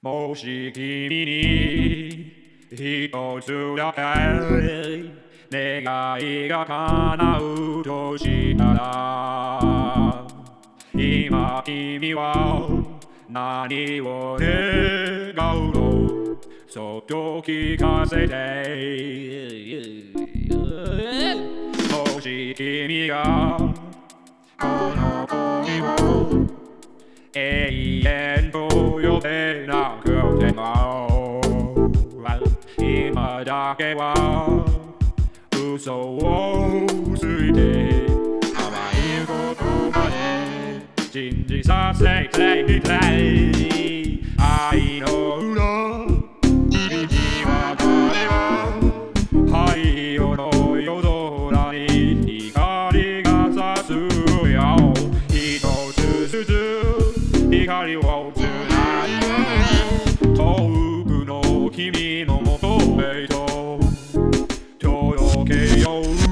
もし君に一つだけ願いが叶うとしたら、今君は何を願うの？そっと聞かせて。もし君がこの恋を永遠と呼べなくても、今だけは嘘をついて甘い言葉で信じさせてみたい。愛の裏道は誰は灰色の夜空に光が差すよ。一つずつ光をつないで遠くの君のもとへと届けよう。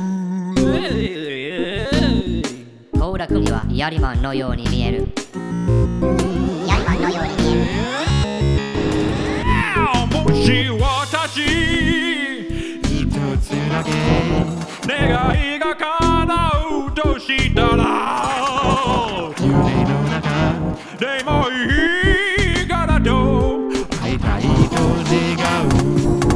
倖田來未はヤリマンのように見える。ヤリマンのように見える。 もし私一つだけ願いが叶うとしたら、夢の中でもいいからと会いたいと願う。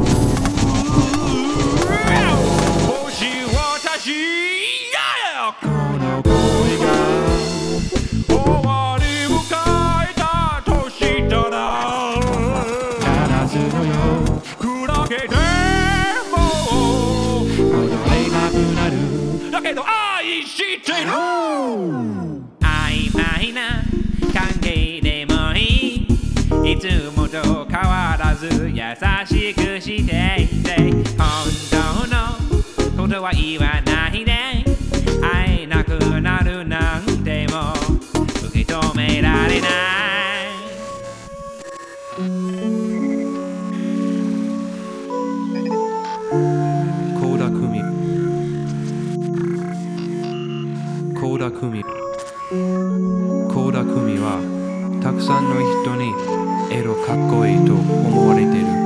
もし私この恋が終わり迎えたとしたら、ガラスのよ砕けても戻れなくなる。だけど愛してる。 曖昧な関係でもいい、いつもと変わらず優しくしていて、本当のことは言わないで、会えなくなるなんても受け止められない。 倖田來未、倖田來未、倖田來未はたくさんの人にエロかっこいいと思われている。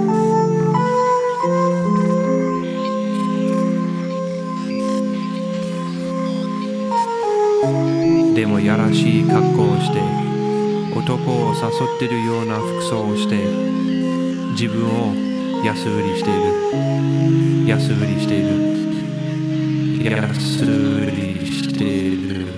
でもやらしい格好をして男を誘ってるような服装をして自分を安売りしている。安売りしている。安売りしている。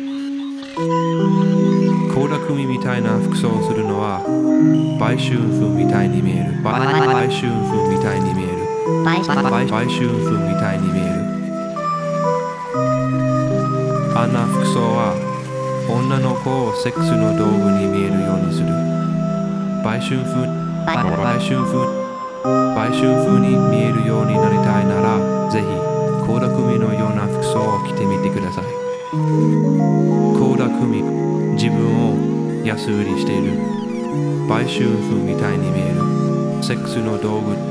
倖田來未みたいな服装をするのは売春婦みたいに見える。売春婦みたいに見える。売春婦みたいに見える。あんな服装は女の子をセックスの道具に見えるようにする。売春婦に見えるようになりたいなら、ぜひ倖田來未のような服装を着てみてください。倖田來未、自分を安売りしている。売春婦みたいに見える。セックスの道具。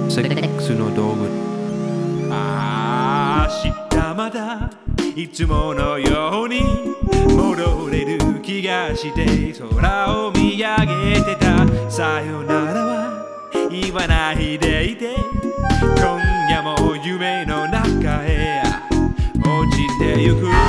明日まだいつものように戻れる気がして空を見上げてた。さよならは言わないでいて、今夜も夢の中へ落ちてゆく。